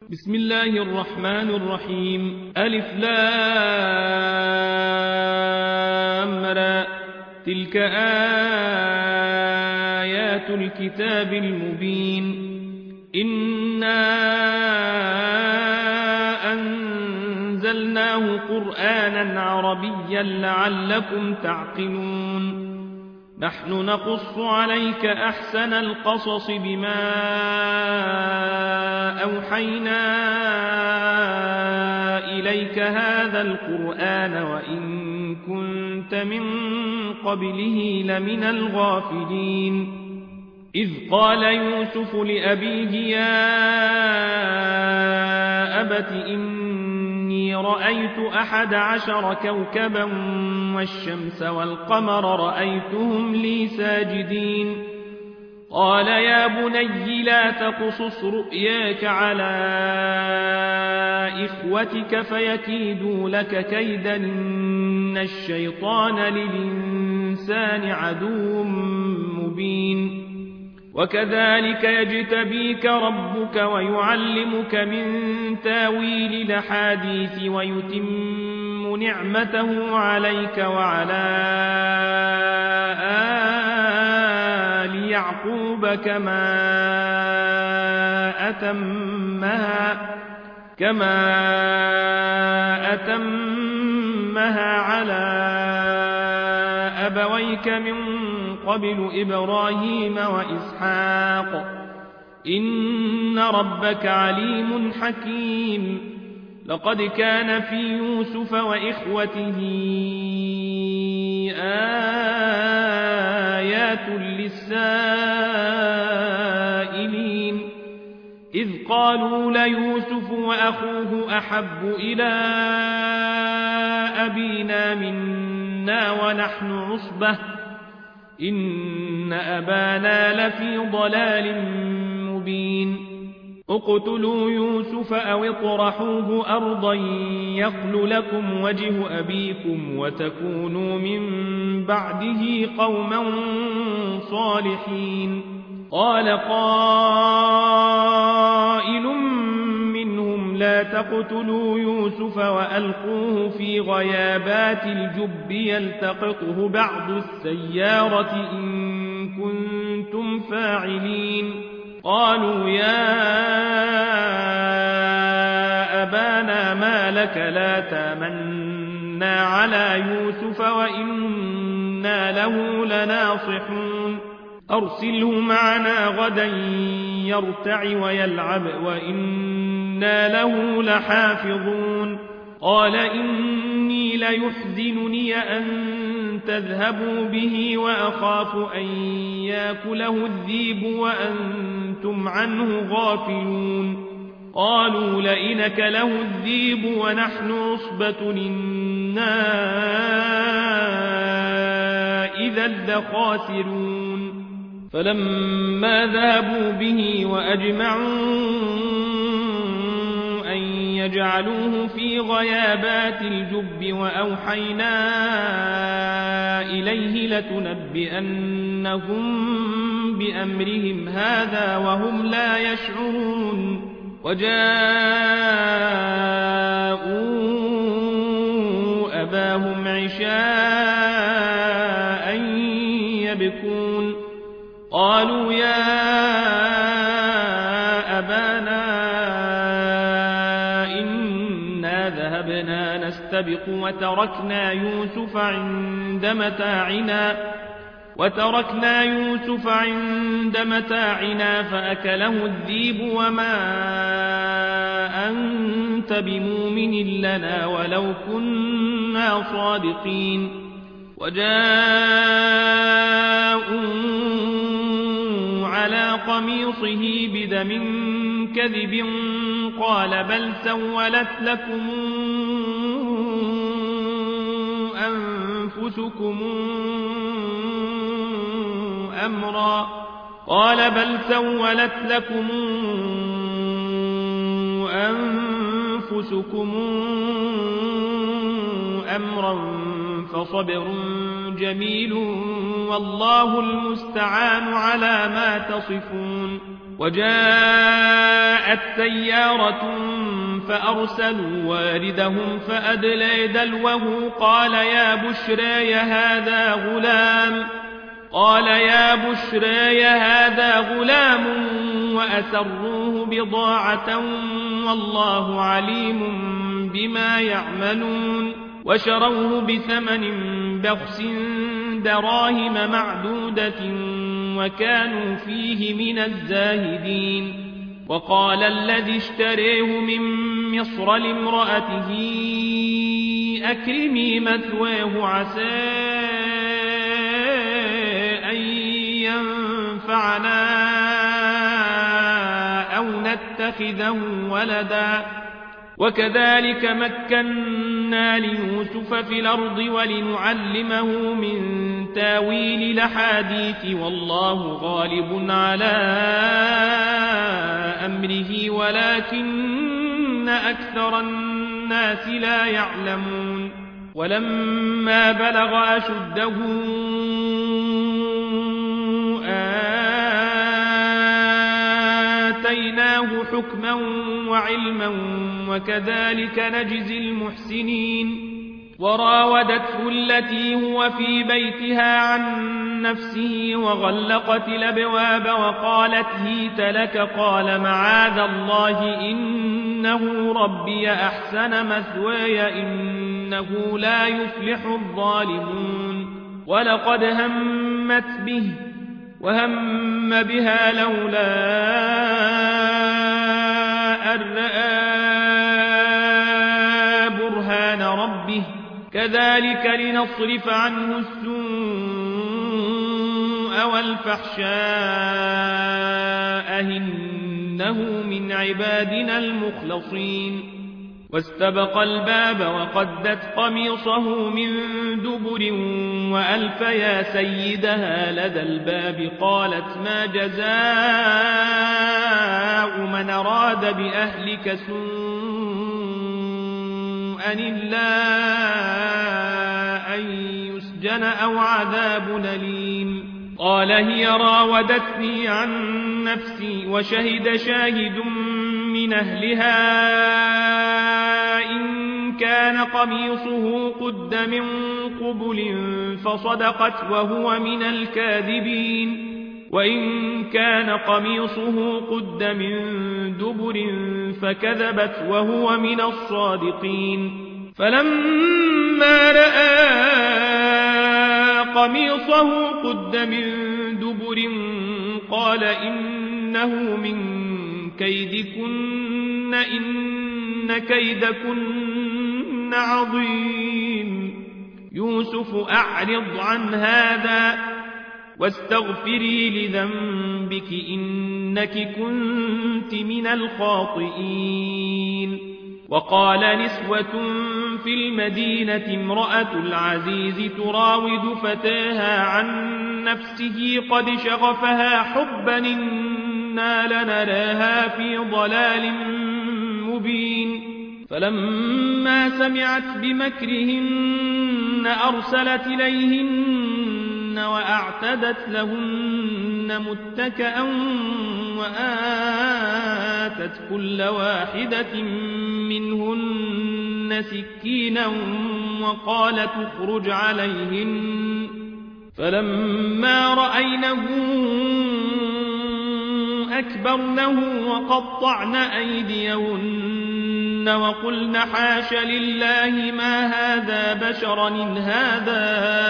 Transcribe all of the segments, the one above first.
بسم الله الرحمن الرحيم. ألف لام را. تلك آيات الكتاب المبين. إنا أنزلناه قرآنا عربيا لعلكم تعقلون. نحن نقص عليك أحسن القصص بما أوحينا إليك هذا القرآن وإن كنت من قبله لمن الغافلين. إذ قال يوسف لأبيه يا أبت إني رأيت 11 كوكبا والشمس والقمر رأيتهم لي ساجدين. قال يا بني لا تقصص رؤياك على إخوتك فيكيدوا لك كيدا إن الشيطان للإنسان عدو مبين. وكذلك يجتبيك ربك ويعلمك من تاويل الأحاديث ويتم نعمته عليك وعلى آل يعقوب كما أتمها على أبويك من قبل إبراهيم وإسحاق إن ربك عليم حكيم. لقد كان في يوسف وإخوته آيات للسائلين. إذ قالوا ليوسف وأخوه أحب إلى أبينا منا ونحن عصبة إن أبانا لفي ضلال مبين. اقتلوا يوسف أو اطرحوه أرضا يخل لكم وجه أبيكم وتكونوا من بعده قوما صالحين. قال قائل منهم لا تقتلوا يوسف وألقوه في غيابات الجب يلتقطه بعض السيارة إن كنتم فاعلين. قالوا يا أبانا ما لك لا تامنا على يوسف وإنا له لناصحون. أرسله معنا غدا يرتع ويلعب وإنا له لحافظون. قال إني ليحزنني أن تذهبوا به وأخاف أن يأكله الذئب وأنتم عنه غافلون. قالوا لئن أكله الذئب ونحن عصبة إنا إذا لخاسرون. فلما ذهبوا به وأجمعوا أن يجعلوه في غيابات الجب وأوحينا إليه لتنبئنهم بأمرهم هذا وهم لا يشعرون. وجاءوا أباهم عشاء يبكون. قالوا يا أبانا إنا ذهبنا نستبق وتركنا يوسف عند متاعنا فأكله الذئب وما أنت بمؤمن لنا ولو كنا صادقين. وجاءوا على قميصه بدم كذب قال بل سولت لكم أنفسكم أمرا فصبر جميل والله المستعان على ما تصفون. وجاءت سيارة فأرسلوا واردهم فأدلى دلوه قال يا بشرى هذا غلام وأسروه بضاعة والله عليم بما يعملون وشروه بثمن بخس دراهم معدودة وكانوا فيه من الزاهدين وقال الذي اشتريه من مصر لامرأته أكرمي مثواه عسى أن ينفعنا أو نتخذه ولدا وكذلك مكنا ليوسف في الأرض ولنعلمه من تاويل الأحاديث والله غالب على أمره ولكن أكثر الناس لا يعلمون ولما بلغ أشده آتيناه حكما وعلما وكذلك نجزي المحسنين وراودته التي هو في بيتها عن نفسه وغلقت الأبواب وقالت هيت لك قال معاذ الله إنه ربي أحسن مثواي إنه لا يفلح الظالمون ولقد همت به وهم بها لولا أن رأى برهان ربه كذلك لنصرف عنه السوء والفحشاء إنه من عبادنا المخلصين واستبق الباب وقدت قميصه من دبر وألف يا سيدها لدى الباب قالت ما جزاء من أراد بأهلك سوءا إلا أن يسجن أو عذاب أليم قال هي راودتني عن نفسي وشهد شاهد من أهلها إن كان قميصه قد من قبل فصدقت وهو من الكاذبين وإن كان قميصه قد من دبر فكذبت وهو من الصادقين فلما رأى قميصه قد من دبر قال إنه من كيدكن إن كيدكن عظيم يوسف أعرض عن هذا واستغفري لذنبك إنك كنت من الخاطئين وقال نسوة في المدينة امرأة العزيز تراود فتاها عن نفسه قد شغفها حبا إنا لنراها في ضلال مبين فلما سمعت بمكرهن أرسلت إليهن وأعتدت لهن متكئا وآتت كل واحدة منهن سكينا وقالت اخرج عليهن فلما رأينه أكبرنه وقطعن أيديهن وقلن حاش لله ما هذا بشرا إن هذا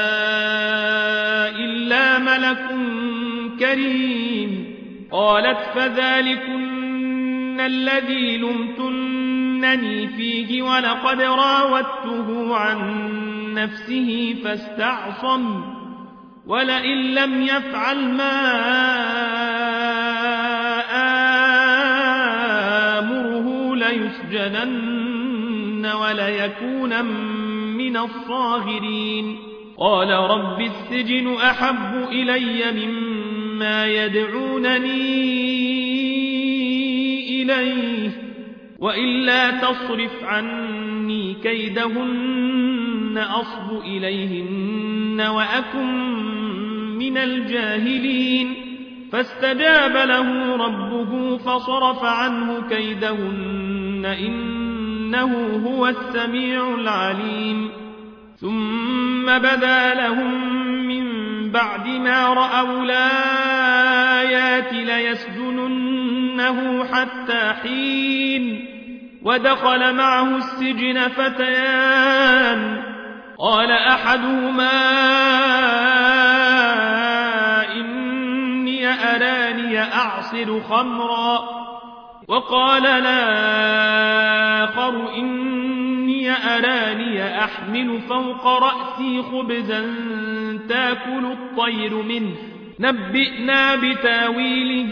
إلا ملك كريم قالت فذلكن الذي لمتنني فيه ولقد راودته عن نفسه فاستعصم ولئن لم يفعل ما آمره ليسجنن وليكون من الصاغرين قال رب السجن أحب إلي مما يدعونني إليه وإلا تصرف عني كيدهن أصب إليهن وأكن من الجاهلين فاستجاب له ربه فصرف عنه كيدهن إنه هو السميع العليم ثم بدا لهم من بعد ما رأوا الآيات ليسجننه حتى حين ودخل معه السجن فتيان قال أحدهما إني أراني أعصر خمرا وقال الآخر إني أراني أحمل فوق رأسي خبزا تأكل الطير منه نبئنا بتاويله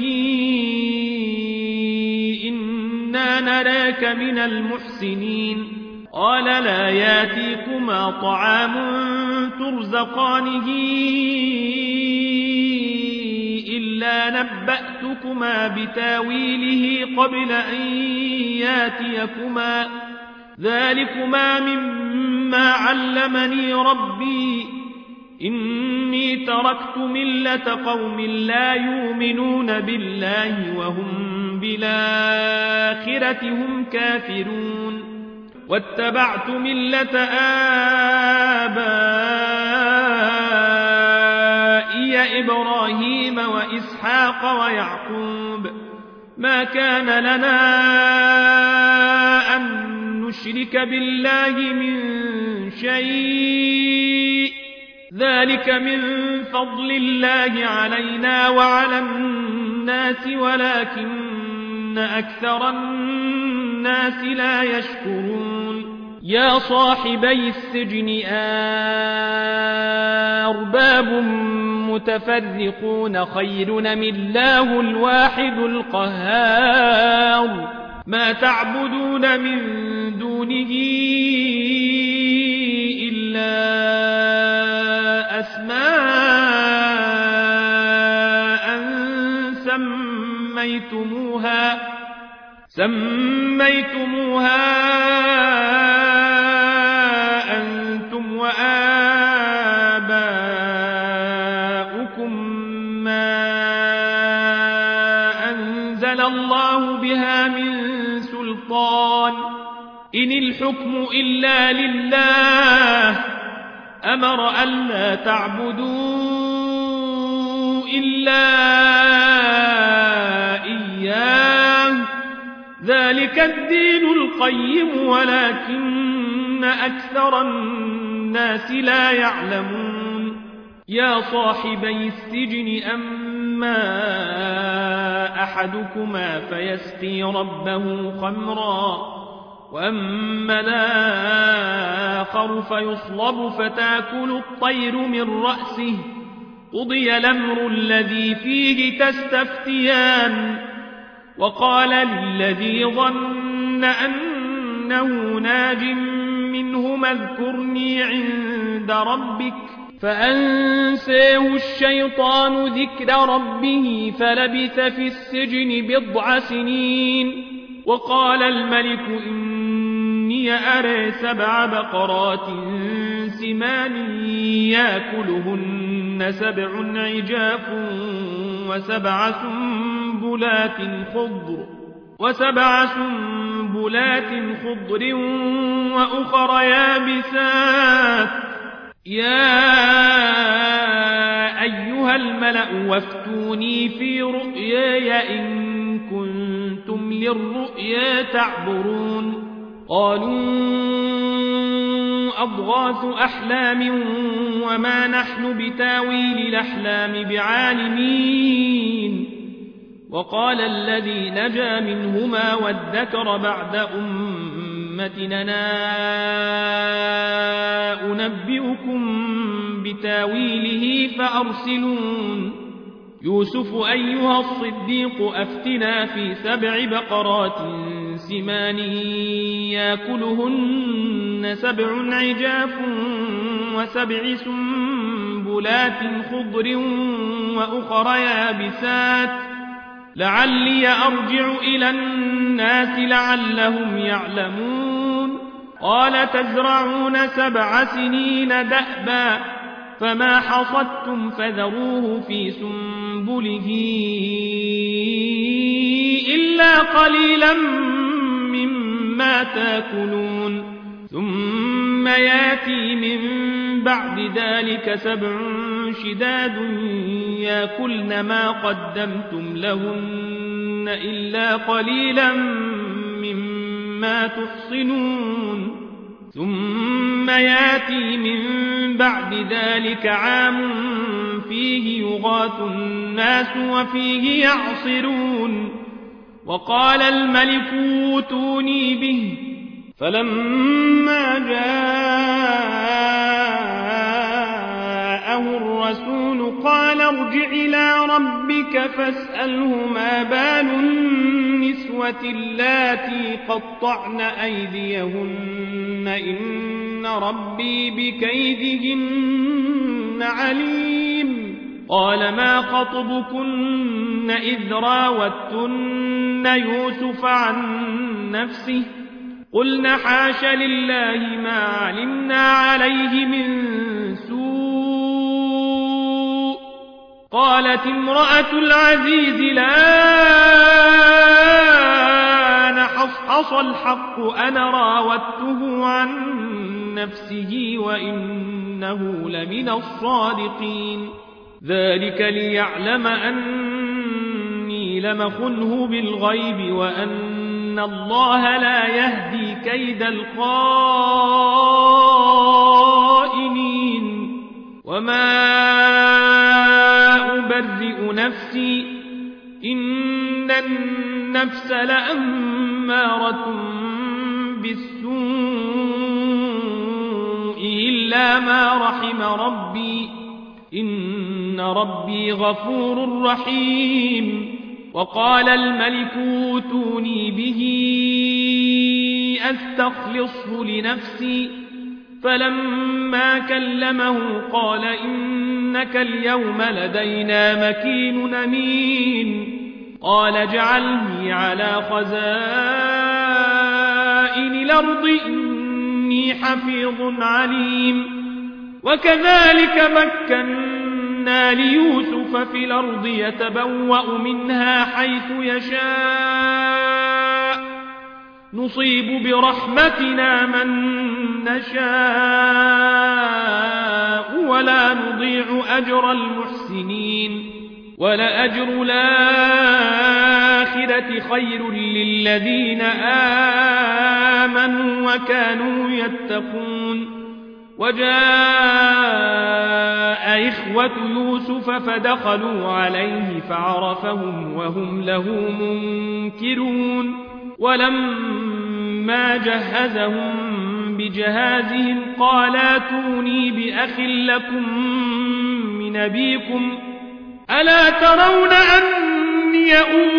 إنا نراك من المحسنين قال لا ياتيكما طعام ترزقانه إلا نبأتكما بتاويله قبل أن ياتيكما ذلكما مما علمني ربي إني تركت ملة قوم لا يؤمنون بالله وهم بالآخرة هم كافرون واتبعت ملة آبائي إبراهيم وإسحاق ويعقوب ما كان لنا أن نشرك بالله من شيء ذلك من فضل الله علينا وعلى الناس ولكن أكثر الناس لا يشكرون يا صاحبي السجن أرباب متفرقون خير أم الله الواحد القهار ما تعبدون من دونه إلا أسماء سميتموها أنتم وآباؤكم ما أنزل الله بها من سلطان إن الحكم إلا لله أمر ألا تعبدوا إلا إياه ذلك الدين القيم ولكن أكثر الناس لا يعلمون يا صاحبي السجن أما أحدكما فيسقي ربه خمرا وأما الآخر فيصلب فتاكل الطير من رأسه قضي الأمر الذي فيه تستفتيان وقال للذي ظن أنه ناج منهما اذكرني عند ربك فأنساه الشيطان ذكر ربه فلبث في السجن 9 سنين وقال الملك إني أرى 7 بقرات سمان يأكلهن 7 عجاف وسبع سنبلات خضر وأخر يابسات يا أيها الملأ وافتوني في رؤياي إن كنتم للرؤيا تعبرون قالوا أضغاث أحلام وما نحن بتاويل الأحلام بعالمين وقال الذي نجا منهما وادكر بعد أمتنا أنبئكم بتاويله فأرسلون يوسف أيها الصديق أفتنا في 7 بقرات سمان يأكلهن 7 عجاف و7 سنبلات خضر وأخر يابسات لعلي أرجع إلى الناس لعلهم يعلمون قال تزرعون 7 سنين دأبا فما حصدتم فذروه في سنبله سنبله إلا قليلا مما تاكلون ثم ياتي من بعد ذلك 7 شداد ياكلن ما قدمتم لهن إلا قليلا مما تحصنون ثم ياتي من بعد ذلك عام فيه يغاث الناس وفيه يعصرون وقال الملك اوتوني به فلما جاءه الرسول قال ارجع إلى ربك فاسأله ما بال النسوة اللاتي قطعن أيديهن إن ربي بكيدهن عليم قال ما خطبكن إذ راوتن يوسف عن نفسه قلنا حاش لله ما علمنا عليه من سوء قالت امرأة العزيز الآن حصحص الحق أنا راودته عن نفسه وإنه لمن الصادقين ذلك ليعلم أني لم أخنه بالغيب وأن الله لا يهدي كيد الخائنين وما أبرئ نفسي إن النفس لأمارة بالسوء إلا ما رحم ربي إن ربي غفور رحيم وقال الملك اوتوني به أستخلصه لنفسي فلما كلمه قال إنك اليوم لدينا مكين أمين قال اجعلني على خزائن الأرض إني حفيظ عليم وكذلك مكنا ليوسف في الأرض يتبوأ منها حيث يشاء نصيب برحمتنا من نشاء ولا نضيع أجر المحسنين ولأجر الآخرة خير للذين آمنوا وكانوا يتقون وجاء إخوة يوسف فدخلوا عليه فعرفهم وهم له منكرون ولما جهزهم بجهازهم قال اتوني بأخ لكم من أبيكم ألا ترون أني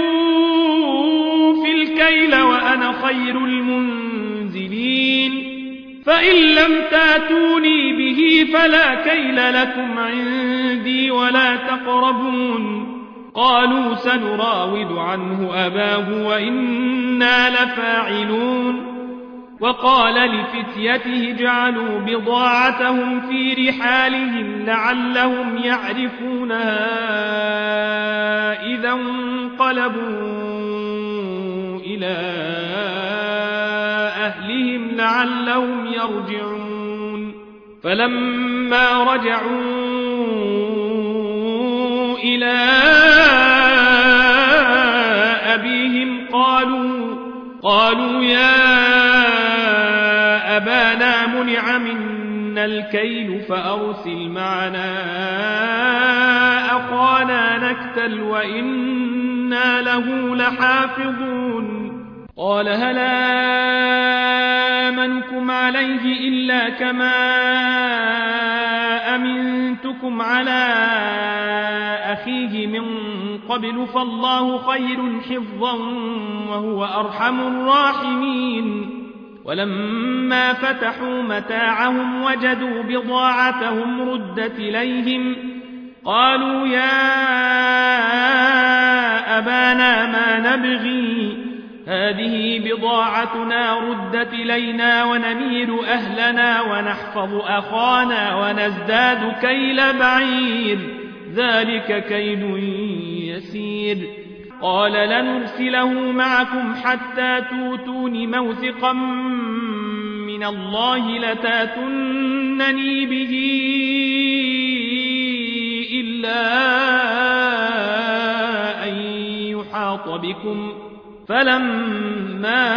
أوفي الكيل وأنا خير المنزلين فإن لم تاتوني به فلا كيل لكم عندي ولا تقربون قالوا سنراود عنه أباه وإنا لفاعلون وقال لفتيته اجعلوا بضاعتهم في رحالهم لعلهم يعرفونها إذا انقلبوا إلى أهلهم لعلهم يرجعون فلما رجعوا إلى أبيهم قالوا يا أبانا منع منا الكيل فأرسل معنا أخانا نكتل وإنا له لحافظون قال هل آمنكم عليه إلا كما أمنتكم على أخيه من قبل فالله خير حفظا وهو أرحم الراحمين ولما فتحوا متاعهم وجدوا بضاعتهم ردت إليهم قالوا يا أبانا ما نبغي هذه بضاعتنا ردت إلينا ونمير أهلنا ونحفظ أخانا ونزداد كيل بعير ذلك كيل بصير قال لنرسله معكم حتى توتون موثقا من الله لتاتونني به إلا أن يحاط بكم فلما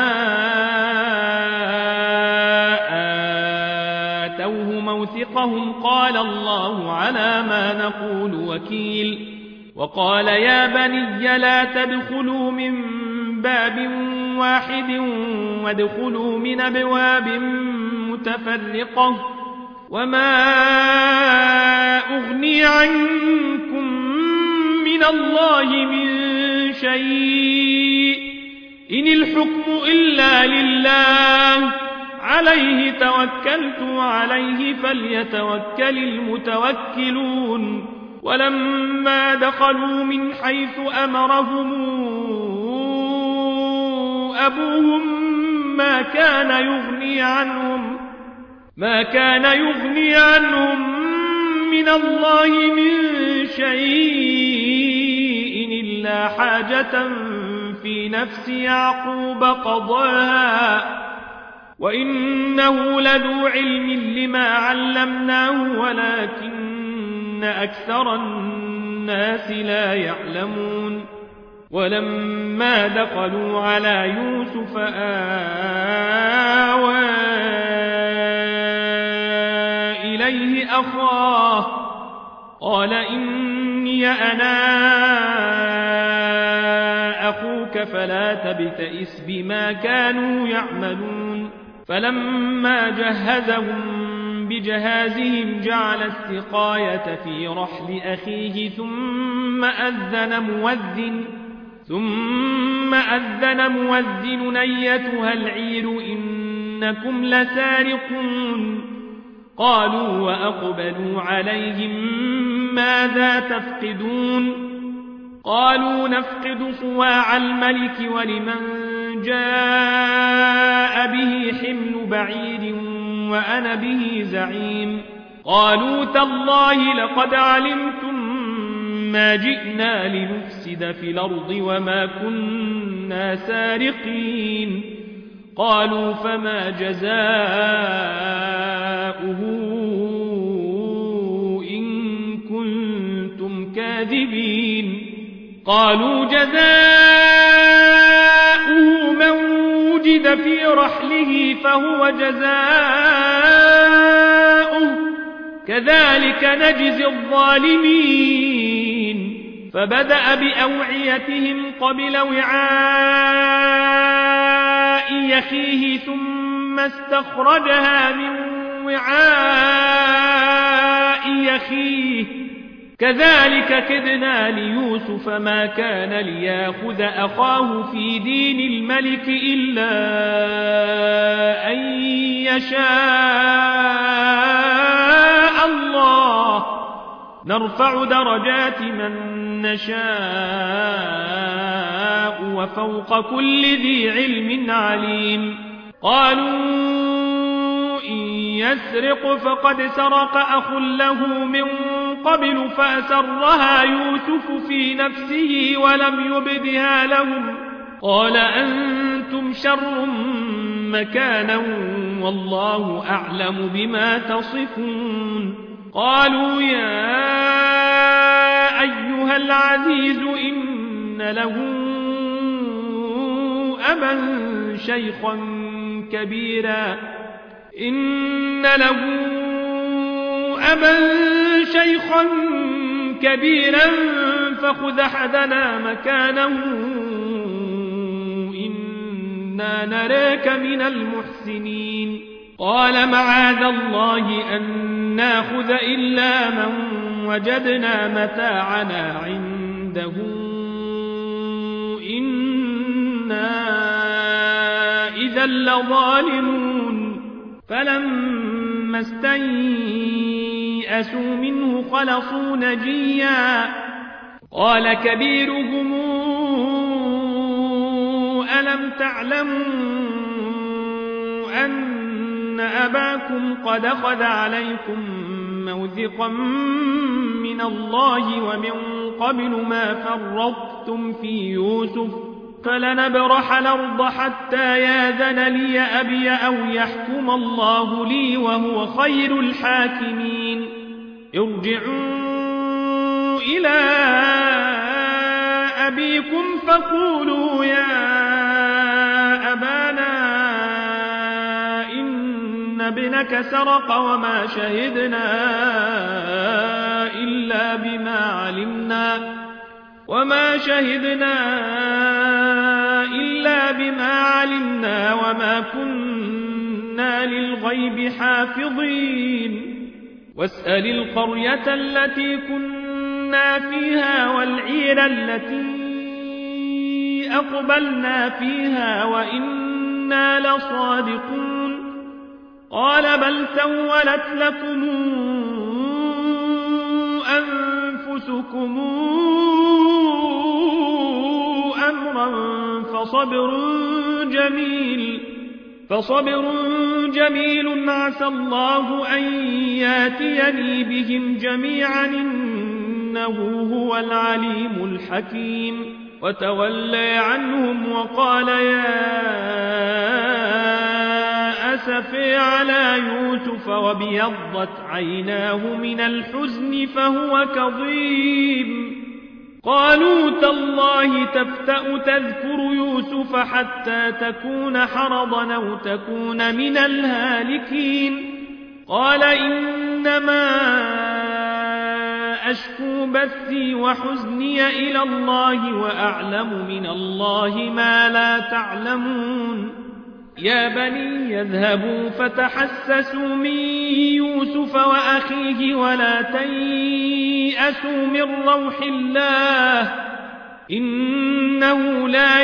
آتوه موثقهم قال الله على ما نقول وكيل وقال يا بني لا تدخلوا من باب واحد وادخلوا من أبواب متفرقة وما أغني عنكم من الله من شيء إن الحكم إلا لله عليه توكلت وعليه فليتوكل المتوكلون ولما دخلوا من حيث أمرهم أبوهم ما كان يغني عنهم من الله من شيء إلا حاجة في نفس يعقوب قضاها وإنه لذو علم لما علمناه ولكن أكثر الناس لا يعلمون ولما دخلوا على يوسف آوى إليه أخاه قال إني أنا أخوك فلا تبتئس بما كانوا يعملون فلما جهزهم بجهازهم جعل السقاية في رحل أخيه ثم أذن مؤذن أيتها العير إنكم لسارقون قالوا وأقبلوا عليهم ماذا تفقدون قالوا نفقد صواع الملك ولمن جاء به حمل بعير وأنا به زعيم قالوا تالله لقد علمتم ما جئنا لنفسد في الأرض وما كنا سارقين قالوا فما جزاؤه إن كنتم كاذبين قالوا جزاؤه من وجد في رحله فهو جزاؤه كذلك نجزي الظالمين فبدأ بأوعيتهم قبل وعاء يخيه ثم استخرجها من وعاء يخيه كذلك كدنا ليوسف ما كان ليأخذ أخاه في دين الملك إلا أن يشاء الله نرفع درجات من نشاء وفوق كل ذي علم عليم قالوا إن يسرق فقد سرق أخ له من قبل فأسرها يوسف في نفسه ولم يبدها لهم قال أنتم شر مكانا والله أعلم بما تصفون قالوا يا أيها العزيز إن له أبا شيخا كبيرا فخذ أحدنا مكانه إنا نراك من المحسنين قال معاذ الله أن ناخذ إلا من وجدنا متاعنا عنده إنا إذا لظالمون فلما استيئسوا منه خلصوا نجيا قال كبيرهم ألم تعلموا أن أباكم قد أخذ عليكم موثقا من الله ومن قبل ما فرطتم في يوسف فلنبرح الأرض حتى ياذن لي أبي أو يحكم الله لي وهو خير الحاكمين ارجعوا إلى أبيكم فقولوا يا أبانا إن ابنك سرق وما شهدنا إلا بما علمنا وما كنا للغيب حافظين واسأل القرية التي كنا فيها والعير التي أقبلنا فيها وإنا لصادقون قال بل سولت لكم أنفسكم أمرا فصبر جميل عسى الله أن ياتيني بهم جميعا إنه هو العليم الحكيم وتولى عنهم وقال يا أسفي على يوسف وابيضت عيناه من الحزن فهو كظيم قالوا تالله تفتأ تذكر يوسف حتى تكون حرضا أو تكون من الهالكين قال إنما أشكو بثي وحزني إلى الله وأعلم من الله ما لا تعلمون يا بني يذهبوا فتحسسوا من يوسف وأخيه ولا تيأسوا من روح الله إنه لا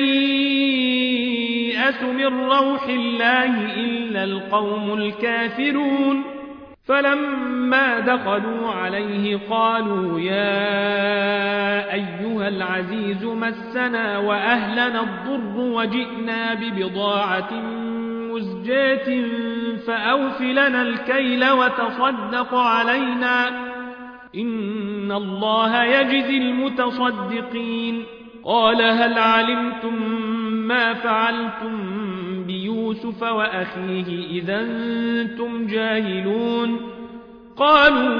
ييأس من روح الله إلا القوم الكافرون فلما دخلوا عليه قالوا يا أيها العزيز مسنا وأهلنا الضر وجئنا ببضاعة مزجاة فأوف لنا الكيل وتصدق علينا إن الله يجزي المتصدقين قال هل علمتم ما فعلتم بيوسف وأخيه إذا أنتم جاهلون قالوا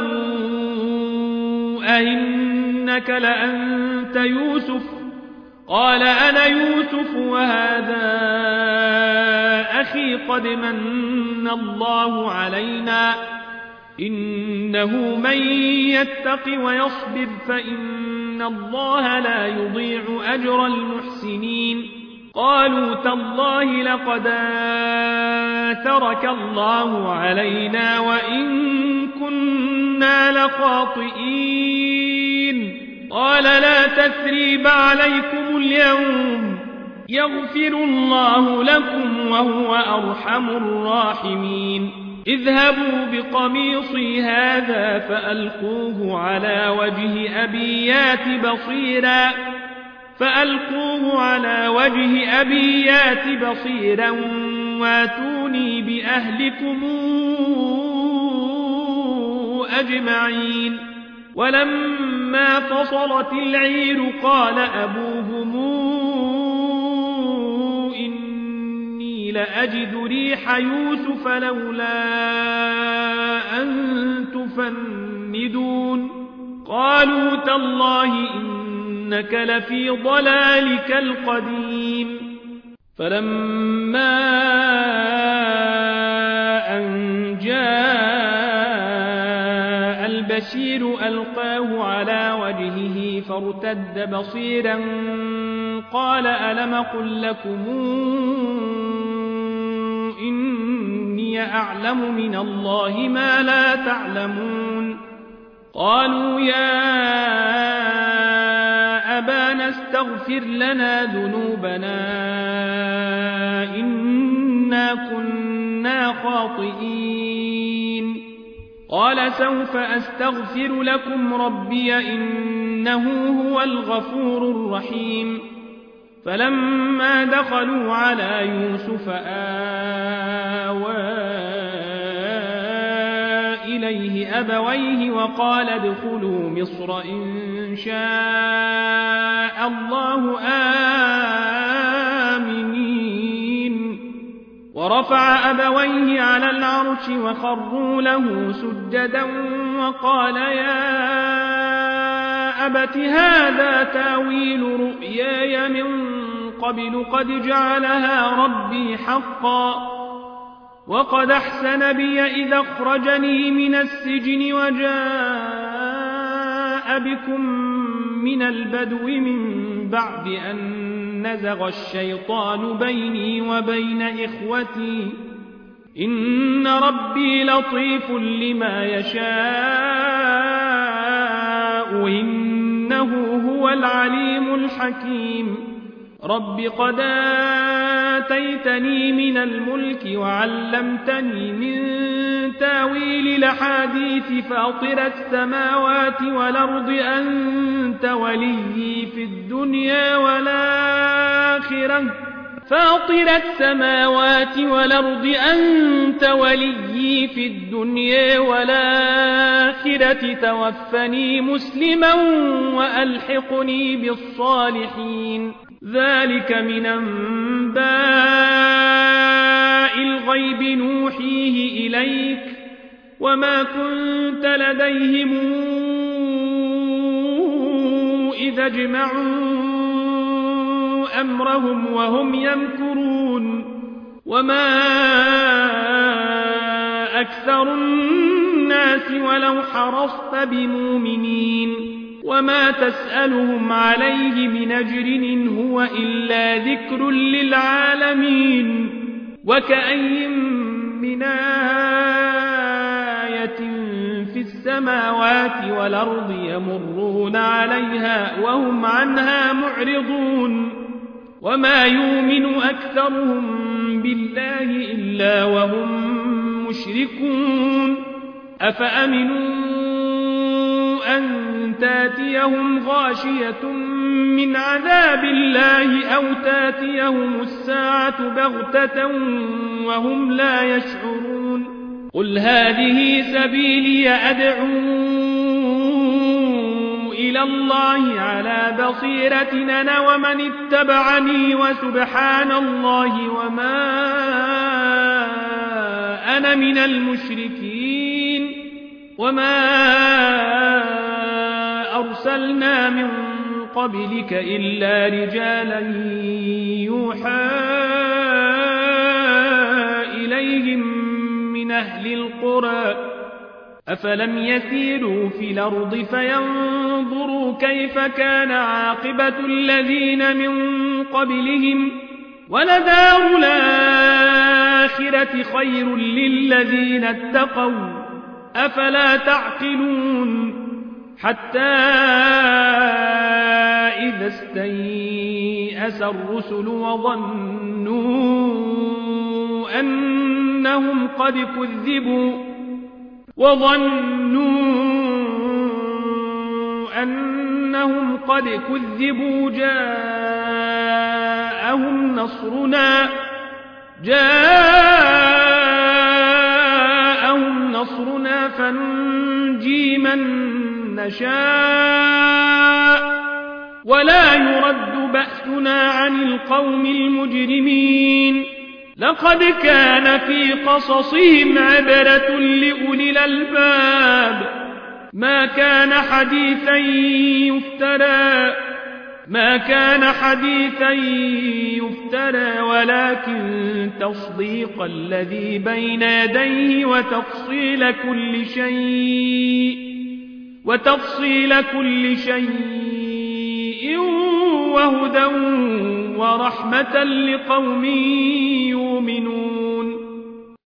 أئنك لأنت يوسف قال أنا يوسف وهذا أخي قد من الله علينا إنه من يتق ويصبر فإن الله لا يضيع أجر المحسنين قالوا تالله لقد ترك الله علينا وإن كنا لخاطئين قال لا تثريب عليكم اليوم يغفر الله لكم وهو أرحم الراحمين اذهبوا بقميصي هذا فألقوه على وجه أبي يات بصيرا واتوني بأهلكم أجمعين ولما فصلت العير قال أبوهم إني لأجد ريح يوسف لولا أن تفندون قالوا تالله إنك لفي ضلالك القديم فلما أن جاء البشير ألقاه على وجهه فارتد بصيرا قال ألم قل لكم إني أعلم من الله ما لا تعلمون قالوا يا أبانا استغفر لنا ذنوبنا إنا كنا خاطئين قال سوف أستغفر لكم ربي إنه هو الغفور الرحيم فلما دخلوا على يوسف آوى إليه أبويه وقال ادخلوا مصر إن شاء الله آمنين ورفع أبويه على العرش وخروا له سجدا وقال يا أبت هذا تاويل رؤياي من قبل قد جعلها ربي حقا وقد أحسن بي إذا أخرجني من السجن وجاء بكم من البدو من بعد أن نزغ الشيطان بيني وبين إخوتي إن ربي لطيف لما يشاء إنه هو العليم الحكيم رب قد آتيتني من الملك وعلمتني من تاويل الأحاديث فاطر السماوات والأرض أنت وليي في الدنيا والآخرة فاطر السماوات والأرض أنت وليي في الدنيا والآخرة توفني مسلما وألحقني بالصالحين ذلك من أنباء الغيب نوحيه إليك وما كنت لديهم إذا اجمعوا أمرهم وهم يمكرون وما أكثر الناس ولو حرصت بمؤمنين وما تسألهم عليه من أجر إن هو إلا ذكر للعالمين وكأي من آية في السماوات والأرض يمرون عليها وهم عنها معرضون وما يؤمن أكثرهم بالله إلا وهم مشركون أفأمنوا أن تاتيهم غاشية من عذاب الله أو تاتيهم الساعة بغتة وهم لا يشعرون قل هذه سبيلي أدعو إلى الله على بصيرة أنا ومن اتبعني وسبحان الله وما أنا من المشركين وما أرسلنا من قبلك إلا رجالا يوحى إليهم من أهل القرى أفلم يسيروا في الأرض فينظروا كيف كان عاقبة الذين من قبلهم ولدار الآخرة خير للذين اتقوا أفلا تعقلون حتى إذا استيأس الرسل وظنوا أنهم قد كذبوا جاءهم نصرنا فننجي من نشاء ولا يرد بأسنا عن القوم المجرمين لقد كان في قصصهم عبرة لأولي الألباب ما كان حديثا يفترى ولكن تصديق الذي بين يديه وتفصيل كل شيء وهدى ورحمة لقوم يؤمنون